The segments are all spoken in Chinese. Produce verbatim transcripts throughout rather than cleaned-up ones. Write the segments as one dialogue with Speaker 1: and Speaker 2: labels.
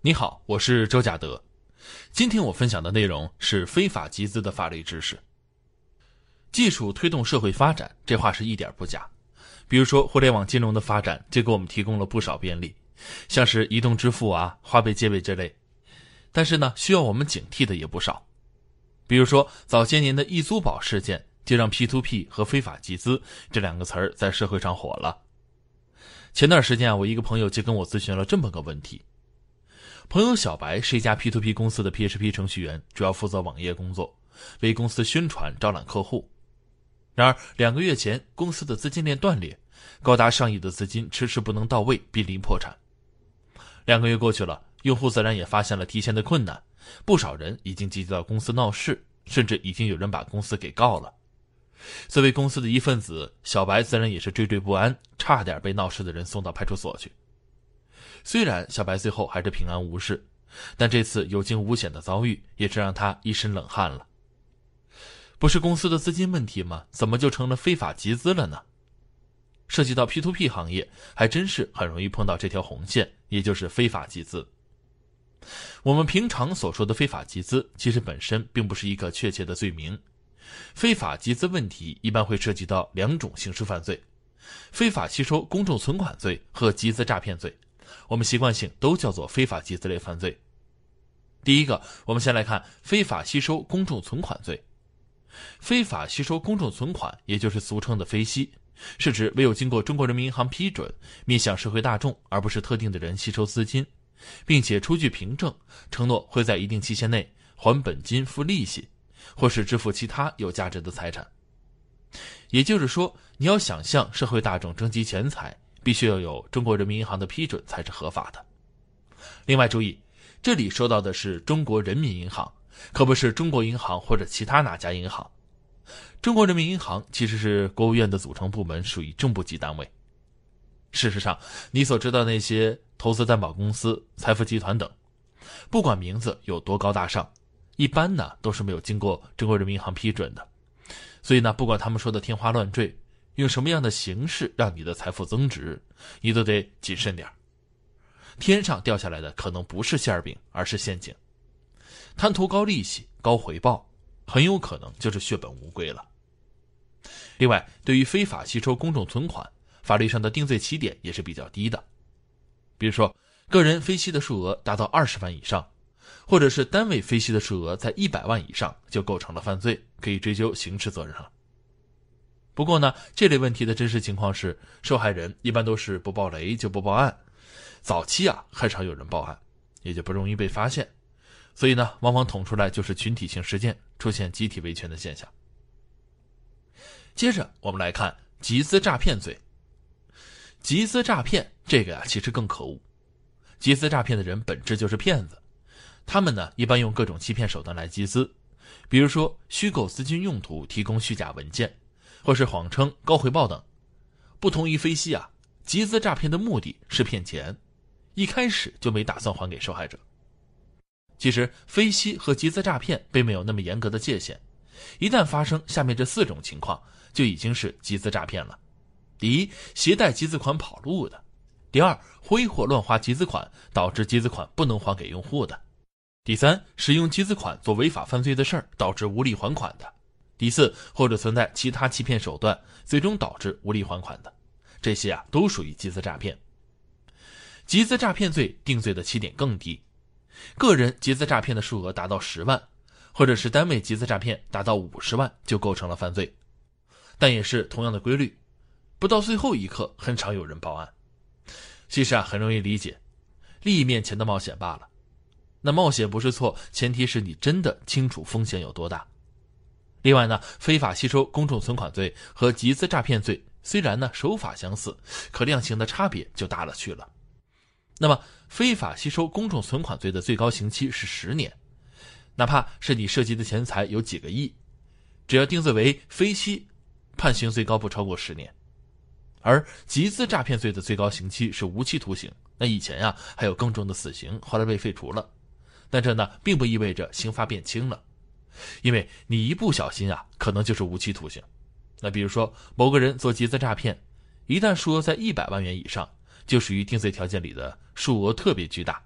Speaker 1: 你好，我是周甲德。今天我分享的内容是非法集资的法律知识。技术推动社会发展，这话是一点不假。比如说互联网金融的发展就给我们提供了不少便利，像是移动支付啊、花呗借呗之类。但是呢，需要我们警惕的也不少。比如说早些年的易租宝事件，就让 P to P 和非法集资这两个词儿在社会上火了。前段时间啊，我一个朋友就跟我咨询了这么个问题。朋友小白是一家 P to P 公司的 P H P 程序员，主要负责网页工作，为公司宣传招揽客户。然而两个月前，公司的资金链断裂，高达上亿的资金迟迟不能到位，濒临破产。两个月过去了，用户自然也发现了提现的困难，不少人已经集结到公司闹事，甚至已经有人把公司给告了。作为公司的一份子，小白自然也是惴惴不安，差点被闹事的人送到派出所去。虽然小白最后还是平安无事，但这次有惊无险的遭遇也是让他一身冷汗了。不是公司的资金问题吗？怎么就成了非法集资了呢？涉及到 P to P 行业，还真是很容易碰到这条红线，也就是非法集资。我们平常所说的非法集资，其实本身并不是一个确切的罪名。非法集资问题一般会涉及到两种刑事犯罪：非法吸收公众存款罪和集资诈骗罪。我们习惯性都叫做非法集资类犯罪。第一个，我们先来看非法吸收公众存款罪。非法吸收公众存款，也就是俗称的非吸，是指没有经过中国人民银行批准，面向社会大众而不是特定的人吸收资金，并且出具凭证，承诺会在一定期限内还本金付利息，或是支付其他有价值的财产。也就是说，你要想向社会大众征集钱财，必须要有中国人民银行的批准才是合法的。另外注意，这里说到的是中国人民银行，可不是中国银行或者其他哪家银行。中国人民银行其实是国务院的组成部门，属于正部级单位。事实上，你所知道那些投资担保公司、财富集团等，不管名字有多高大上，一般呢都是没有经过中国人民银行批准的。所以呢，不管他们说的天花乱坠，用什么样的形式让你的财富增值，你都得谨慎点。天上掉下来的可能不是馅饼，而是陷阱。贪图高利息、高回报，很有可能就是血本无归了。另外，对于非法吸收公众存款，法律上的定罪起点也是比较低的。比如说，个人非吸的数额达到二十万以上，或者是单位非吸的数额在一百万以上，就构成了犯罪，可以追究刑事责任了。不过呢，这类问题的真实情况是，受害人一般都是不爆雷就不报案，早期啊很少有人报案，也就不容易被发现，所以呢，往往捅出来就是群体性事件，出现集体维权的现象。接着我们来看集资诈骗罪。集资诈骗这个啊其实更可恶。集资诈骗的人本质就是骗子，他们呢一般用各种欺骗手段来集资，比如说虚构资金用途，提供虚假文件，或是谎称高回报等。不同于非吸啊，集资诈骗的目的是骗钱，一开始就没打算还给受害者。其实非吸和集资诈骗并没有那么严格的界限，一旦发生下面这四种情况，就已经是集资诈骗了。第一，携带集资款跑路的；第二，挥霍乱花集资款，导致集资款不能还给用户的；第三，使用集资款做违法犯罪的事儿，导致无力还款的；第四，或者存在其他欺骗手段，最终导致无力还款的。这些啊都属于集资诈骗。集资诈骗罪定罪的起点更低，个人集资诈骗的数额达到十万，或者是单位集资诈骗达到五十万，就构成了犯罪。但也是同样的规律，不到最后一刻很少有人报案。其实啊很容易理解，利益面前的冒险罢了。那冒险不是错，前提是你真的清楚风险有多大。另外呢，非法吸收公众存款罪和集资诈骗罪虽然呢手法相似，可量刑的差别就大了去了。那么非法吸收公众存款罪的最高刑期是十年，哪怕是你涉及的钱财有几个亿，只要定罪为非吸，判刑最高不超过十年。而集资诈骗罪的最高刑期是无期徒刑，那以前啊还有更重的死刑，后来被废除了。但这呢并不意味着刑罚变轻了，因为你一不小心啊可能就是无期徒刑。那比如说某个人做集资诈骗，一旦数额在一百万元以上，就属于定罪条件里的数额特别巨大，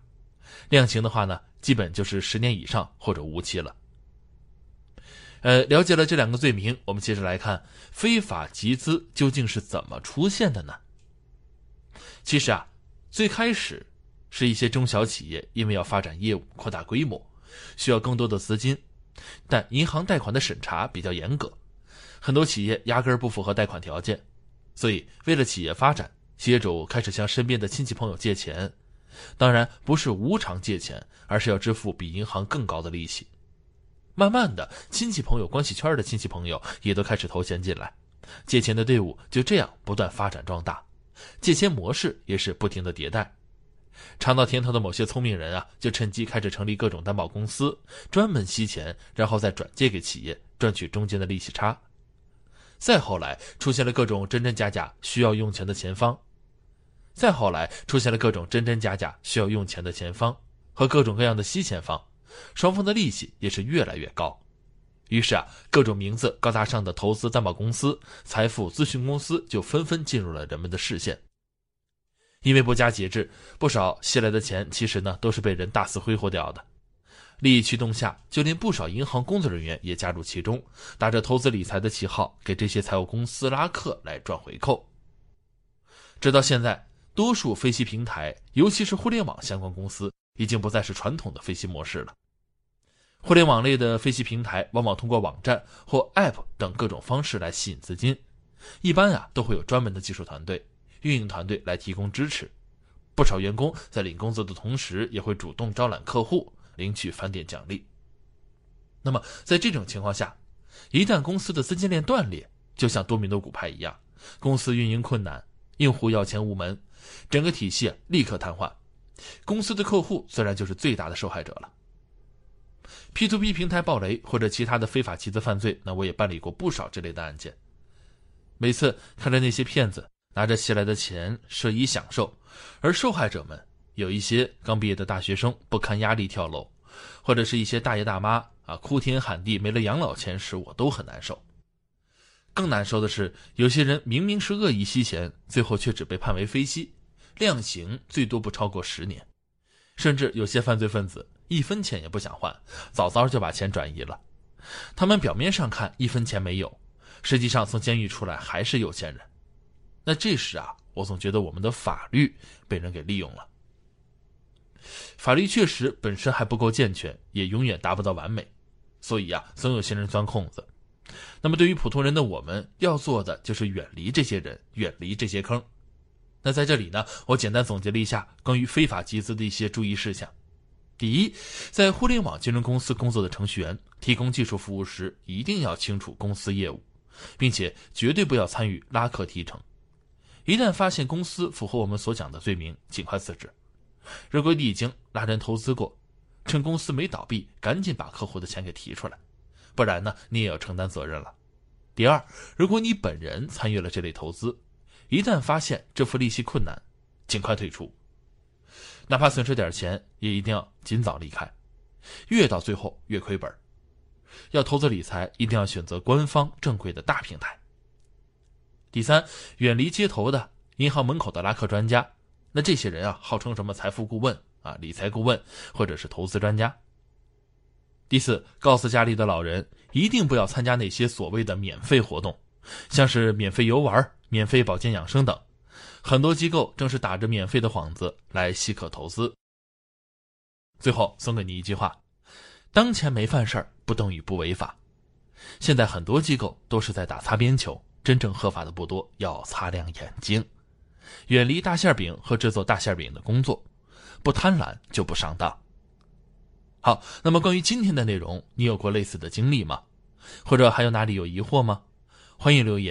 Speaker 1: 量刑的话呢，基本就是十年以上或者无期了。呃，了解了这两个罪名，我们接着来看非法集资究竟是怎么出现的呢？其实啊，最开始是一些中小企业因为要发展业务、扩大规模，需要更多的资金，但银行贷款的审查比较严格，很多企业压根儿不符合贷款条件，所以为了企业发展，企业主开始向身边的亲戚朋友借钱，当然不是无偿借钱，而是要支付比银行更高的利息。慢慢的，亲戚朋友关系圈的亲戚朋友也都开始投钱进来，借钱的队伍就这样不断发展壮大，借钱模式也是不停的迭代。尝到甜头的某些聪明人啊，就趁机开始成立各种担保公司，专门吸钱，然后再转借给企业，赚取中间的利息差。再后来出现了各种真真假假需要用钱的前方，再后来出现了各种真真假假需要用钱的前方和各种各样的吸钱方，双方的利息也是越来越高。于是啊，各种名字高大上的投资担保公司、财富咨询公司就纷纷进入了人们的视线。因为不加节制，不少吸来的钱其实呢都是被人大肆挥霍掉的。利益驱动下，就连不少银行工作人员也加入其中，打着投资理财的旗号，给这些财务公司拉客来赚回扣。直到现在，多数分析平台，尤其是互联网相关公司，已经不再是传统的分析模式了。互联网类的分析平台往往通过网站或 App 等各种方式来吸引资金，一般啊都会有专门的技术团队、运营团队来提供支持。不少员工在领工资的同时，也会主动招揽客户，领取返点奖励。那么在这种情况下，一旦公司的资金链断裂，就像多米诺骨牌一样，公司运营困难，用户要钱无门，整个体系立刻瘫痪，公司的客户自然就是最大的受害者了。P to P 平台暴雷或者其他的非法集资犯罪，那我也办理过不少这类的案件。每次看着那些骗子拿着吸来的钱奢以享受，而受害者们有一些刚毕业的大学生不堪压力跳楼，或者是一些大爷大妈啊哭天喊地没了养老钱时，我都很难受。更难受的是，有些人明明是恶意吸钱，最后却只被判为非吸，量刑最多不超过十年。甚至有些犯罪分子一分钱也不想还，早早就把钱转移了。他们表面上看一分钱没有，实际上从监狱出来还是有钱人。那这时啊，我总觉得我们的法律被人给利用了。法律确实本身还不够健全，也永远达不到完美，所以啊，总有些人钻空子。那么对于普通人的我们，要做的就是远离这些人，远离这些坑。那在这里呢，我简单总结了一下关于非法集资的一些注意事项。第一，在互联网金融公司工作的程序员提供技术服务时，一定要清楚公司业务，并且绝对不要参与拉客提成。一旦发现公司符合我们所讲的罪名，尽快辞职。如果你已经拉人投资过，趁公司没倒闭，赶紧把客户的钱给提出来，不然呢，你也要承担责任了。第二，如果你本人参与了这类投资，一旦发现支付利息困难，尽快退出，哪怕损失点钱，也一定要尽早离开，越到最后越亏本。要投资理财，一定要选择官方正规的大平台。第三，远离街头的银行门口的拉客专家，那这些人啊，号称什么财富顾问啊、理财顾问或者是投资专家。第四，告诉家里的老人，一定不要参加那些所谓的免费活动，像是免费游玩、免费保健养生等，很多机构正是打着免费的幌子来吸客投资。最后送给你一句话，当前没犯事儿不等于不违法。现在很多机构都是在打擦边球，真正合法的不多，要擦亮眼睛，远离大馅饼和制作大馅饼的工作，不贪婪就不上当。好，那么关于今天的内容，你有过类似的经历吗？或者还有哪里有疑惑吗？欢迎留言。